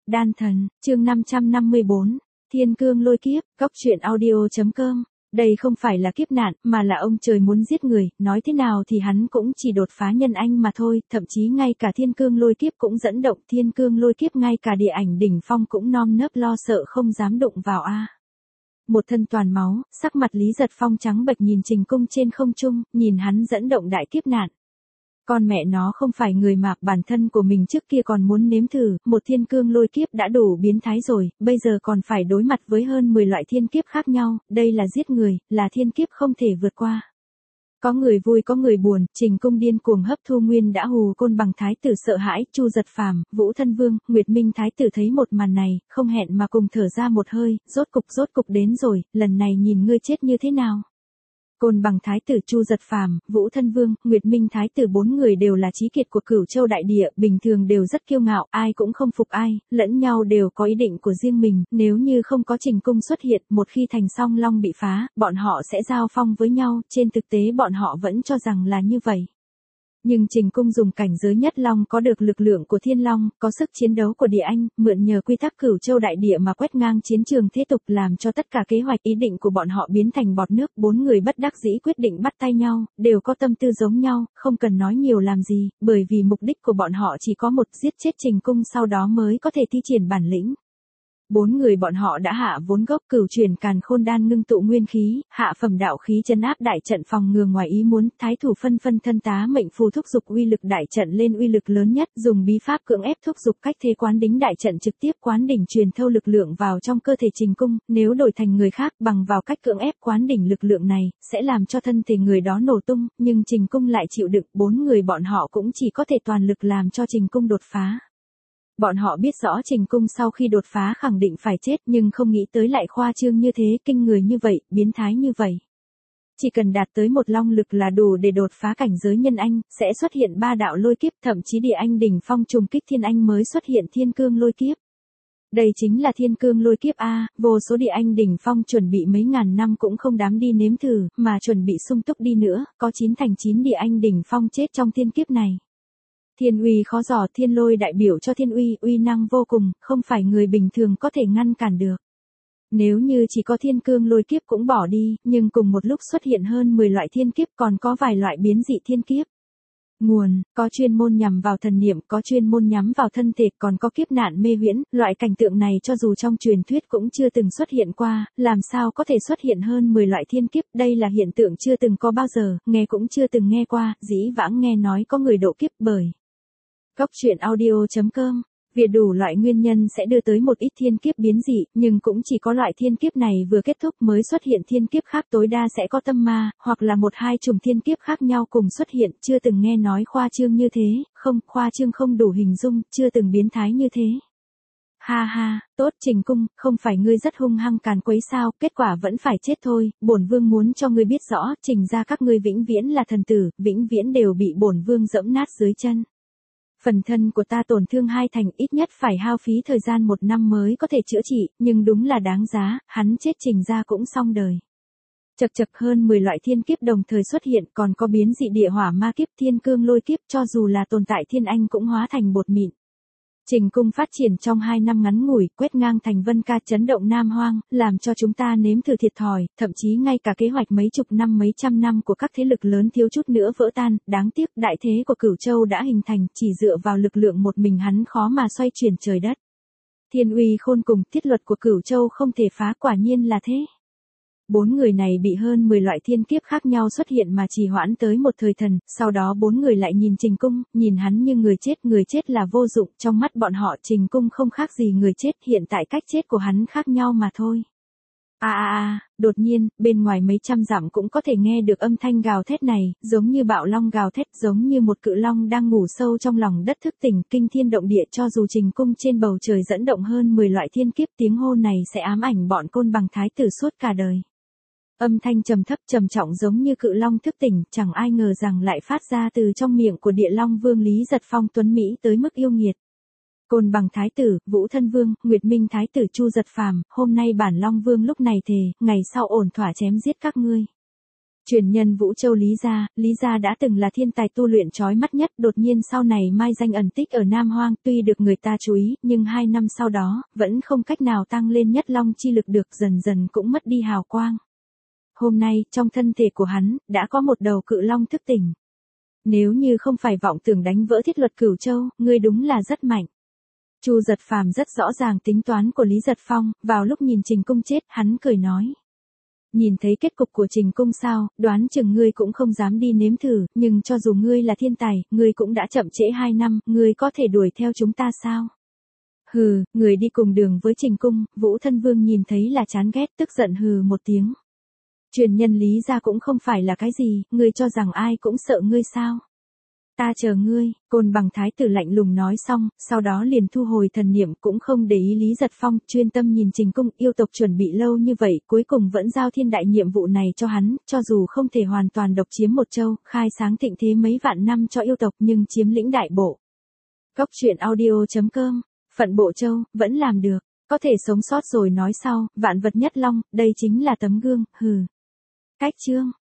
Đan thần, chương 554, Thiên Cương Lôi Kiếp, Góc Truyện Audio.com. Đây không phải là kiếp nạn, mà là ông trời muốn giết người, nói thế nào thì hắn cũng chỉ đột phá nhân anh mà thôi, thậm chí ngay cả Thiên Cương Lôi Kiếp cũng dẫn động, Thiên Cương Lôi Kiếp ngay cả địa ảnh đỉnh phong cũng non nớp lo sợ không dám đụng vào a. Một thân toàn máu, sắc mặt Lý Giật Phong trắng bệch nhìn Trình Cung trên không trung, nhìn hắn dẫn động đại kiếp nạn. Con mẹ nó không phải người mà bản thân của mình trước kia còn muốn nếm thử, một thiên cương lôi kiếp đã đủ biến thái rồi, bây giờ còn phải đối mặt với hơn 10 loại thiên kiếp khác nhau, đây là giết người, là thiên kiếp không thể vượt qua. Có người vui có người buồn, Trình Cung điên cuồng hấp thu nguyên đã hù Côn Bằng thái tử sợ hãi, Chu Giật Phàm, Vũ Thân Vương, Nguyệt Minh thái tử thấy một màn này, không hẹn mà cùng thở ra một hơi, rốt cục đến rồi, lần này nhìn ngươi chết như thế nào. Côn Bằng thái tử, Chu Giật Phàm, Vũ Thân Vương, Nguyệt Minh thái tử, bốn người đều là chí kiệt của Cửu Châu đại địa, bình thường đều rất kiêu ngạo, ai cũng không phục ai, lẫn nhau đều có ý định của riêng mình, nếu như không có Trình Cung xuất hiện, một khi Thành Song Long bị phá, bọn họ sẽ giao phong với nhau, trên thực tế bọn họ vẫn cho rằng là như vậy. Nhưng Trình Cung dùng cảnh giới nhất long có được lực lượng của thiên long, có sức chiến đấu của địa anh, mượn nhờ quy tắc Cửu Châu đại địa mà quét ngang chiến trường thế tục, làm cho tất cả kế hoạch ý định của bọn họ biến thành bọt nước. Bốn người bất đắc dĩ quyết định bắt tay nhau, đều có tâm tư giống nhau, không cần nói nhiều làm gì, bởi vì mục đích của bọn họ chỉ có một, giết chết Trình Cung sau đó mới có thể thi triển bản lĩnh. Bốn người bọn họ đã hạ vốn gốc Cửu Chuyển Càn Khôn Đan ngưng tụ nguyên khí, hạ phẩm đạo khí trấn áp đại trận phòng ngừa ngoài ý muốn, thái thủ phân thân tá mệnh phù thúc dục uy lực đại trận lên uy lực lớn nhất, dùng bí pháp cưỡng ép thúc dục cách thế quán đính đại trận trực tiếp quán đỉnh truyền thâu lực lượng vào trong cơ thể Trình Cung, nếu đổi thành người khác bằng vào cách cưỡng ép quán đỉnh lực lượng này, sẽ làm cho thân thể người đó nổ tung, nhưng Trình Cung lại chịu đựng, bốn người bọn họ cũng chỉ có thể toàn lực làm cho Trình Cung đột phá. Bọn họ biết rõ Trình Cung sau khi đột phá khẳng định phải chết, nhưng không nghĩ tới lại khoa trương như thế, kinh người như vậy, biến thái như vậy. Chỉ cần đạt tới một long lực là đủ để đột phá cảnh giới nhân anh, sẽ xuất hiện ba đạo lôi kiếp, thậm chí địa anh đỉnh phong trùng kích thiên anh mới xuất hiện thiên cương lôi kiếp. Đây chính là thiên cương lôi kiếp a, vô số địa anh đỉnh phong chuẩn bị mấy ngàn năm cũng không dám đi nếm thử, mà chuẩn bị sung túc đi nữa, có 9 thành 9 địa anh đỉnh phong chết trong thiên kiếp này. Thiên uy khó dò, thiên lôi đại biểu cho thiên uy, uy năng vô cùng, không phải người bình thường có thể ngăn cản được. Nếu như chỉ có thiên cương lôi kiếp cũng bỏ đi, nhưng cùng một lúc xuất hiện hơn 10 loại thiên kiếp, còn có vài loại biến dị thiên kiếp. Nguồn, có chuyên môn nhằm vào thần niệm, có chuyên môn nhắm vào thân thể, còn có kiếp nạn mê huyễn, loại cảnh tượng này cho dù trong truyền thuyết cũng chưa từng xuất hiện qua, làm sao có thể xuất hiện hơn 10 loại thiên kiếp, đây là hiện tượng chưa từng có bao giờ, nghe cũng chưa từng nghe qua, dĩ vãng nghe nói có người độ kiếp bởi. Góc Truyện Audio.com. Vì đủ loại nguyên nhân sẽ đưa tới một ít thiên kiếp biến dị, nhưng cũng chỉ có loại thiên kiếp này vừa kết thúc mới xuất hiện thiên kiếp khác, tối đa sẽ có tâm ma, hoặc là một hai chùm thiên kiếp khác nhau cùng xuất hiện, chưa từng nghe nói khoa trương như thế, không, khoa trương không đủ hình dung, chưa từng biến thái như thế. Ha ha, tốt Trình Cung, không phải ngươi rất hung hăng càn quấy sao, kết quả vẫn phải chết thôi, bổn vương muốn cho ngươi biết rõ, Trình ra các ngươi vĩnh viễn là thần tử, vĩnh viễn đều bị bổn vương dẫm nát dưới chân. Phần thân của ta tổn thương 2 thành, ít nhất phải hao phí thời gian 1 năm mới có thể chữa trị, nhưng đúng là đáng giá, hắn chết Trình ra cũng xong đời. Chật hơn 10 loại thiên kiếp đồng thời xuất hiện, còn có biến dị địa hỏa ma kiếp, thiên cương lôi kiếp, cho dù là tồn tại thiên anh cũng hóa thành bột mịn. Trình Cung phát triển trong 2 năm ngắn ngủi, quét ngang thành Vân Ca, chấn động Nam Hoang, làm cho chúng ta nếm thử thiệt thòi, thậm chí ngay cả kế hoạch mấy chục năm mấy trăm năm của các thế lực lớn thiếu chút nữa vỡ tan, đáng tiếc đại thế của Cửu Châu đã hình thành, chỉ dựa vào lực lượng một mình hắn khó mà xoay chuyển trời đất. Thiên uy khôn cùng, thiết luật của Cửu Châu không thể phá, quả nhiên là thế. Bốn người này bị hơn 10 loại thiên kiếp khác nhau xuất hiện mà trì hoãn tới một thời thần, sau đó bốn người lại nhìn Trình Cung, nhìn hắn như người chết là vô dụng, trong mắt bọn họ Trình Cung không khác gì người chết, hiện tại cách chết của hắn khác nhau mà thôi. Đột nhiên, bên ngoài mấy trăm dặm cũng có thể nghe được âm thanh gào thét này, giống như bạo long gào thét, giống như một cự long đang ngủ sâu trong lòng đất thức tỉnh, kinh thiên động địa, cho dù Trình Cung trên bầu trời dẫn động hơn 10 loại thiên kiếp, tiếng hô này sẽ ám ảnh bọn Côn Bằng thái tử suốt cả đời. Âm thanh trầm thấp trầm trọng giống như cự long thức tỉnh, chẳng ai ngờ rằng lại phát ra từ trong miệng của địa long vương Lý Giật Phong tuấn Mỹ tới mức yêu nghiệt. Côn Bằng thái tử, Vũ Thân Vương, Nguyệt Minh thái tử, Chu Giật Phàm, hôm nay bản Long Vương lúc này thề, ngày sau ổn thỏa chém giết các ngươi. Truyền nhân Vũ Châu Lý Gia đã từng là thiên tài tu luyện chói mắt nhất, đột nhiên sau này mai danh ẩn tích ở Nam Hoang, tuy được người ta chú ý, nhưng 2 năm sau đó, vẫn không cách nào tăng lên nhất long chi lực được, dần dần cũng mất đi hào quang. Hôm nay, trong thân thể của hắn, đã có một đầu cự long thức tỉnh. Nếu như không phải vọng tưởng đánh vỡ thiết luật Cửu Châu, ngươi đúng là rất mạnh. Chu Giật Phàm rất rõ ràng tính toán của Lý Giật Phong, vào lúc nhìn Trình Cung chết, hắn cười nói. Nhìn thấy kết cục của Trình Cung sao, đoán chừng ngươi cũng không dám đi nếm thử, nhưng cho dù ngươi là thiên tài, ngươi cũng đã chậm trễ 2 năm, ngươi có thể đuổi theo chúng ta sao? Hừ, người đi cùng đường với Trình Cung, Vũ Thân Vương nhìn thấy là chán ghét, tức giận hừ một tiếng. Truyền nhân Lý gia cũng không phải là cái gì, ngươi cho rằng ai cũng sợ ngươi sao? Ta chờ ngươi, Côn Bằng thái tử lạnh lùng nói xong, sau đó liền thu hồi thần niệm, cũng không để ý Lý Giật Phong, chuyên tâm nhìn Trình Cung. Yêu tộc chuẩn bị lâu như vậy, cuối cùng vẫn giao thiên đại nhiệm vụ này cho hắn, cho dù không thể hoàn toàn độc chiếm một châu, khai sáng thịnh thế mấy vạn năm cho yêu tộc, nhưng chiếm lĩnh đại bộ. Cốc truyện audio.com, phận bộ châu, vẫn làm được, có thể sống sót rồi nói sau, vạn vật nhất long, đây chính là tấm gương, hừ. Cách chương